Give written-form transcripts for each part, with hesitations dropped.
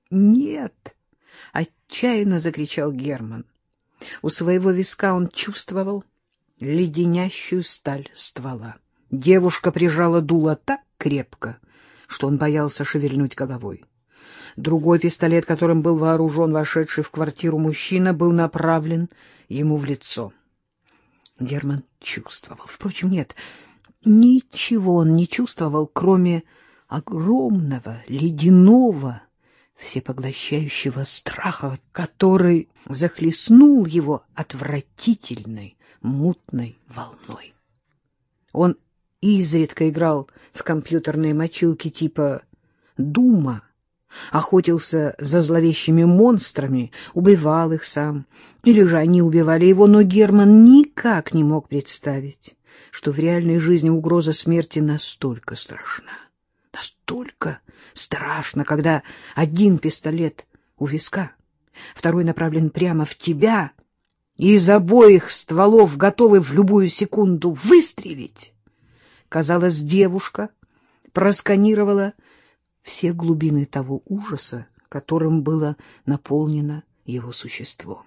Нет! — отчаянно закричал Герман. У своего виска он чувствовал леденящую сталь ствола. Девушка прижала дуло так крепко, что он боялся шевельнуть головой. Другой пистолет, которым был вооружен вошедший в квартиру мужчина, был направлен ему в лицо. Герман чувствовал. Впрочем, нет, ничего он не чувствовал, кроме огромного, ледяного, всепоглощающего страха, который захлестнул его отвратительной, мутной волной. Он изредка играл в компьютерные мочилки типа «Дума», охотился за зловещими монстрами, убивал их сам, или же они убивали его, но Герман никак не мог представить, что в реальной жизни угроза смерти настолько страшна. Настолько страшно, когда один пистолет у виска, второй направлен прямо в тебя, и из обоих стволов готовы в любую секунду выстрелить. Казалось, девушка просканировала все глубины того ужаса, которым было наполнено его существо.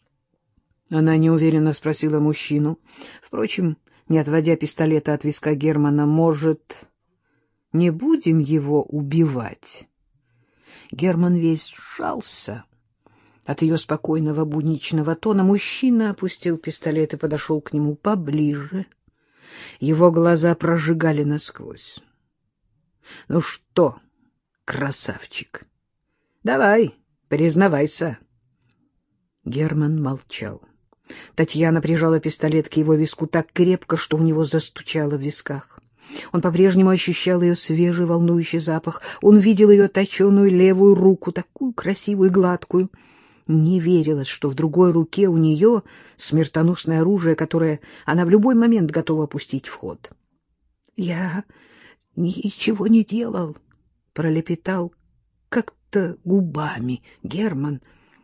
Она неуверенно спросила мужчину, впрочем, не отводя пистолета от виска Германа: «Может, не будем его убивать?» Герман весь сжался от ее спокойного будничного тона. Мужчина опустил пистолет и подошел к нему поближе. Его глаза прожигали насквозь. «Ну что, красавчик, давай, признавайся». Герман молчал. Татьяна прижала пистолет к его виску так крепко, что у него застучало в висках. Он по-прежнему ощущал ее свежий волнующий запах. Он видел ее точеную левую руку, такую красивую и гладкую. Не верилось, что в другой руке у нее смертоносное оружие, которое она в любой момент готова пустить в ход. — Я ничего не делал, — пролепетал как-то губами Герман.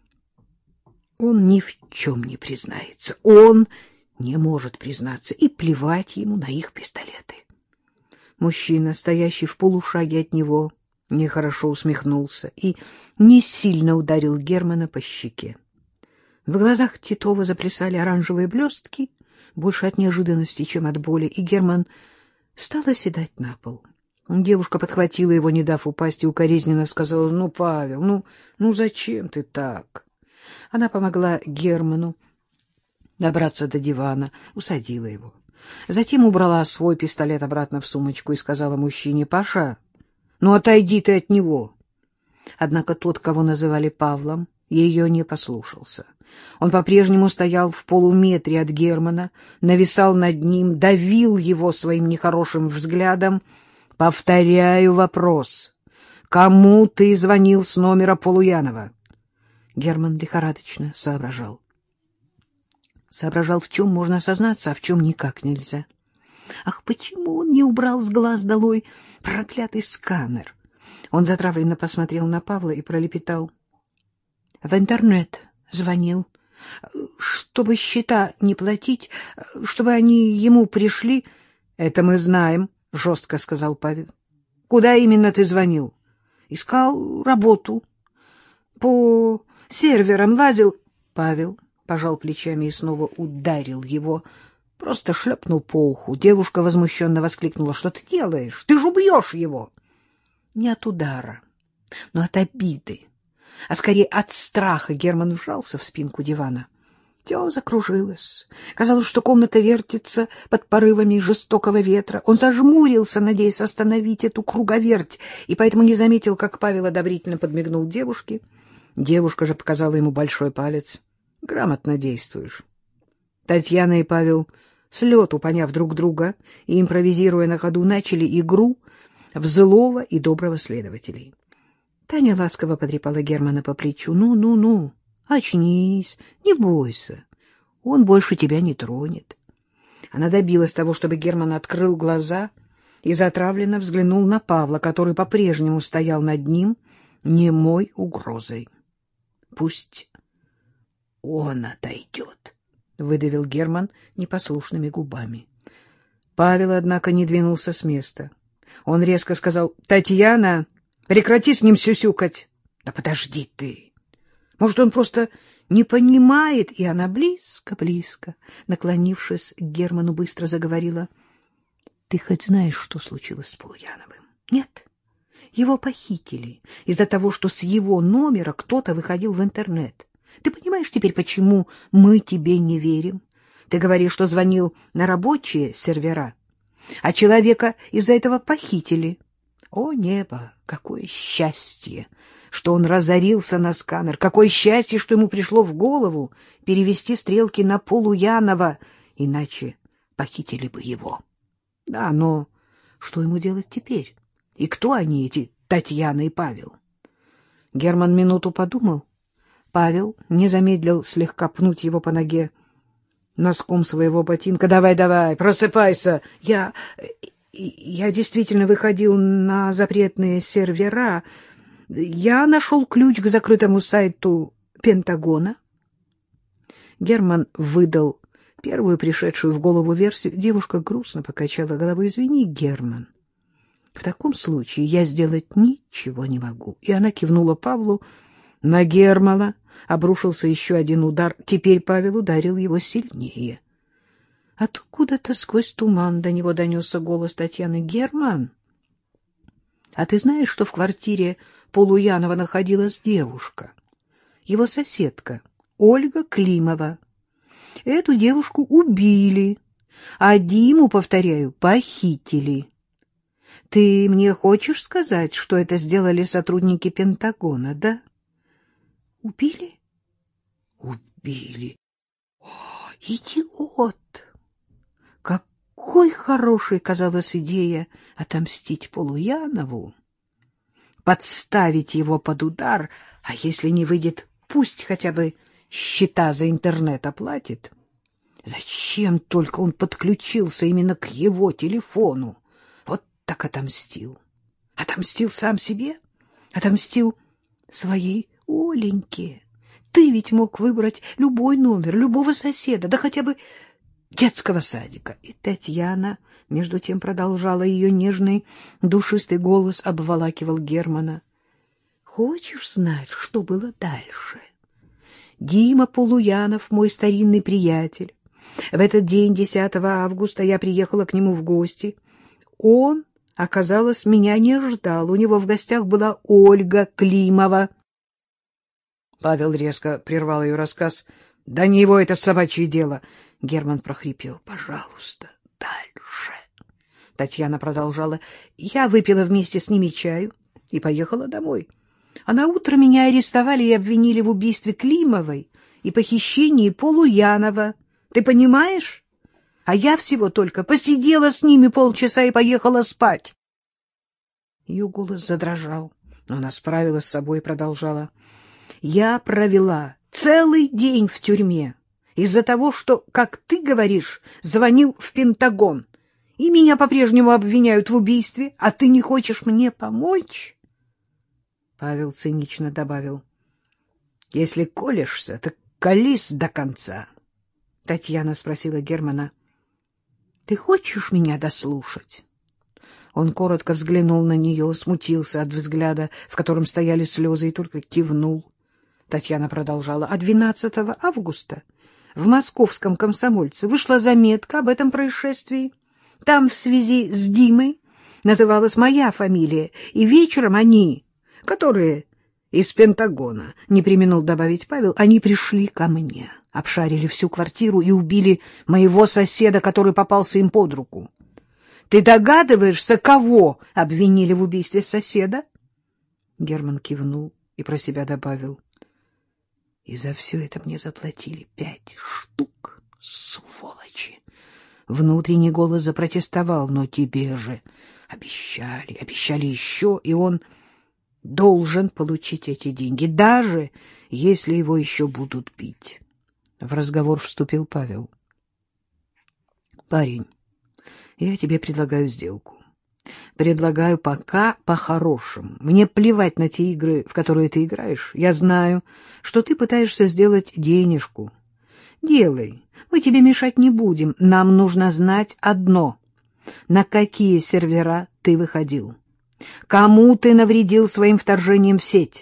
Он ни в чем не признается. Он не может признаться, и плевать ему на их пистолеты. Мужчина, стоящий в полушаге от него, нехорошо усмехнулся и не сильно ударил Германа по щеке. В глазах Титова заплясали оранжевые блестки, больше от неожиданности, чем от боли, и Герман стал оседать на пол. Девушка подхватила его, не дав упасть, и укоризненно сказала: «Ну, Павел, ну зачем ты так?» Она помогла Герману добраться до дивана, усадила его. Затем убрала свой пистолет обратно в сумочку и сказала мужчине: «Паша, ну отойди ты от него». Однако тот, кого называли Павлом, ее не послушался. Он по-прежнему стоял в полуметре от Германа, нависал над ним, давил его своим нехорошим взглядом. «Повторяю вопрос. Кому ты звонил с номера Полуянова?» Герман лихорадочно соображал. Соображал, в чем можно сознаться, а в чем никак нельзя. Ах, почему он не убрал с глаз долой проклятый сканер? Он затравленно посмотрел на Павла и пролепетал: «В интернет звонил, чтобы счета не платить, чтобы они ему пришли». «Это мы знаем», — жестко сказал Павел. «Куда именно ты звонил?» «Искал работу. По серверам лазил». Павел пожал плечами и снова ударил его, просто шлепнул по уху. Девушка возмущенно воскликнула: «Что ты делаешь? Ты же убьешь его!» Не от удара, но от обиды, а скорее от страха Герман вжался в спинку дивана. Все закружилось. Казалось, что комната вертится под порывами жестокого ветра. Он зажмурился, надеясь остановить эту круговерть, и поэтому не заметил, как Павел одобрительно подмигнул девушке. Девушка же показала ему большой палец. «Грамотно действуешь». Татьяна и Павел, с лету поняв друг друга и импровизируя на ходу, начали игру в злого и доброго следователей. Таня ласково потрепала Германа по плечу. «Ну, очнись, не бойся, он больше тебя не тронет». Она добилась того, чтобы Герман открыл глаза и затравленно взглянул на Павла, который по-прежнему стоял над ним немой угрозой. «Пусть он отойдет», — выдавил Герман непослушными губами. Павел, однако, не двинулся с места. Он резко сказал: «Татьяна, прекрати с ним сюсюкать. Да подожди ты. Может, он просто не понимает, и она близко-близко, наклонившись к Герману, быстро заговорила. Ты хоть знаешь, что случилось с Полуяновым? Нет? Его похитили из-за того, что с его номера кто-то выходил в интернет. Ты понимаешь теперь, почему мы тебе не верим? Ты говоришь, что звонил на рабочие сервера, а человека из-за этого похитили. О, небо, какое счастье, что он разорился на сканер! Какое счастье, что ему пришло в голову перевести стрелки на Полуянова, иначе похитили бы его. Да, но что ему делать теперь? И кто они, эти Татьяна и Павел? Герман минуту подумал. Павел не замедлил слегка пнуть его по ноге носком своего ботинка. «Давай, давай, просыпайся! Я действительно выходил на запретные сервера. Я нашел ключ к закрытому сайту Пентагона». Герман выдал первую пришедшую в голову версию. Девушка грустно покачала головой. «Извини, Герман, в таком случае я сделать ничего не могу». И она кивнула Павлу. На Германа обрушился еще один удар. Теперь Павел ударил его сильнее. Откуда-то сквозь туман до него донесся голос Татьяны. «Герман, а ты знаешь, что в квартире Полуянова находилась девушка? Его соседка, Ольга Климова. Эту девушку убили, а Диму, повторяю, похитили. Ты мне хочешь сказать, что это сделали сотрудники Пентагона, да?» «Убили?» «Убили. О, идиот! Какой хорошей казалась идея отомстить Полуянову, подставить его под удар, а если не выйдет, пусть хотя бы счета за интернет оплатит. Зачем только он подключился именно к его телефону? Вот так отомстил. Отомстил сам себе, отомстил своей Оленьке. Ты ведь мог выбрать любой номер, любого соседа, да хотя бы детского садика. И Татьяна, между тем, продолжала, ее нежный, душистый голос обволакивал Германа. Хочешь знать, что было дальше? Дима Полуянов, мой старинный приятель. В этот день, 10 августа, я приехала к нему в гости. Он, оказалось, меня не ждал. У него в гостях была Ольга Климова. Павел резко прервал ее рассказ. — Да не его это собачье дело! — Герман прохрипел. — Пожалуйста, дальше. Татьяна продолжала. — Я выпила вместе с ними чаю и поехала домой. А на утро меня арестовали и обвинили в убийстве Климовой и похищении Полуянова. Ты понимаешь? А я всего только посидела с ними полчаса и поехала спать. Ее голос задрожал, но она справилась с собой и продолжала. Я провела целый день в тюрьме из-за того, что, как ты говоришь, звонил в Пентагон, и меня по-прежнему обвиняют в убийстве, а ты не хочешь мне помочь? Павел цинично добавил. — Если колешься, так колись до конца. Татьяна спросила Германа. — Ты хочешь меня дослушать? Он коротко взглянул на нее, смутился от взгляда, в котором стояли слезы, и только кивнул. Татьяна продолжала. А 12 августа в московском «Комсомольце» вышла заметка об этом происшествии. Там в связи с Димой называлась моя фамилия, и вечером они, которые из Пентагона, не преминул добавить Павел, они пришли ко мне, обшарили всю квартиру и убили моего соседа, который попался им под руку. Ты догадываешься, кого обвинили в убийстве соседа? Герман кивнул и про себя добавил. И за все это мне заплатили 5 штук, сволочи. Внутренний голос запротестовал, но тебе же обещали еще, и он должен получить эти деньги, даже если его еще будут бить. В разговор вступил Павел. Парень, я тебе предлагаю сделку. Предлагаю пока по-хорошему. Мне плевать на те игры, в которые ты играешь. Я знаю, что ты пытаешься сделать денежку. Делай. Мы тебе мешать не будем. Нам нужно знать одно. На какие сервера ты выходил? Кому ты навредил своим вторжением в сеть?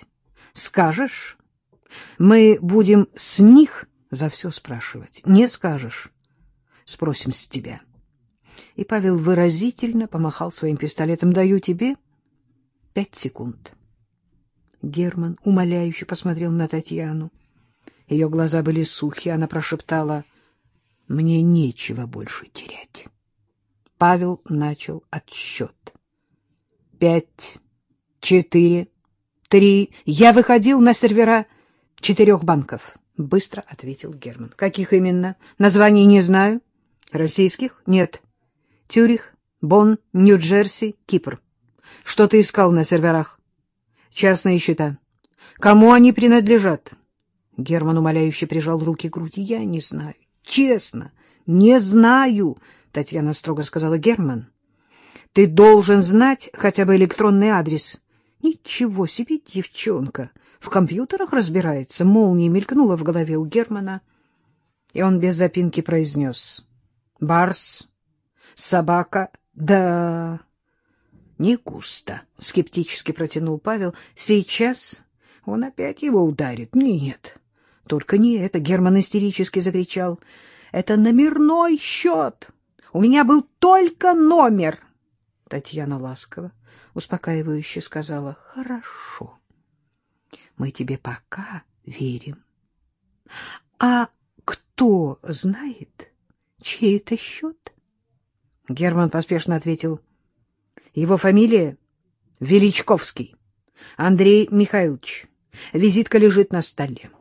Скажешь, мы будем с них за все спрашивать. Не скажешь, спросим с тебя. И Павел выразительно помахал своим пистолетом. Даю тебе 5 секунд. Герман умоляюще посмотрел на Татьяну. Ее глаза были сухие, она прошептала: «Мне нечего больше терять». Павел начал отсчет. 5, 4, 3. Я выходил на сервера 4 банков, — быстро ответил Герман. Каких именно? Названий не знаю. Российских? Нет. Цюрих, Бонн, Нью-Джерси, Кипр. Что ты искал на серверах? Частные счета. Кому они принадлежат? Герман умоляюще прижал руки к груди. Я не знаю. Честно, не знаю, — Татьяна строго сказала. Герман, ты должен знать хотя бы электронный адрес. Ничего себе, девчонка, в компьютерах разбирается. Молния мелькнула в голове у Германа, и он без запинки произнес: Барс, собака, да... Не густо, — скептически протянул Павел. Сейчас он опять его ударит. Нет, только не это, — Герман истерически закричал. Это номерной счет. У меня был только номер. Татьяна ласково, успокаивающе сказала: хорошо, мы тебе пока верим. А кто знает, чей это счет? Герман поспешно ответил: его фамилия Величковский Андрей Михайлович. Визитка лежит на столе.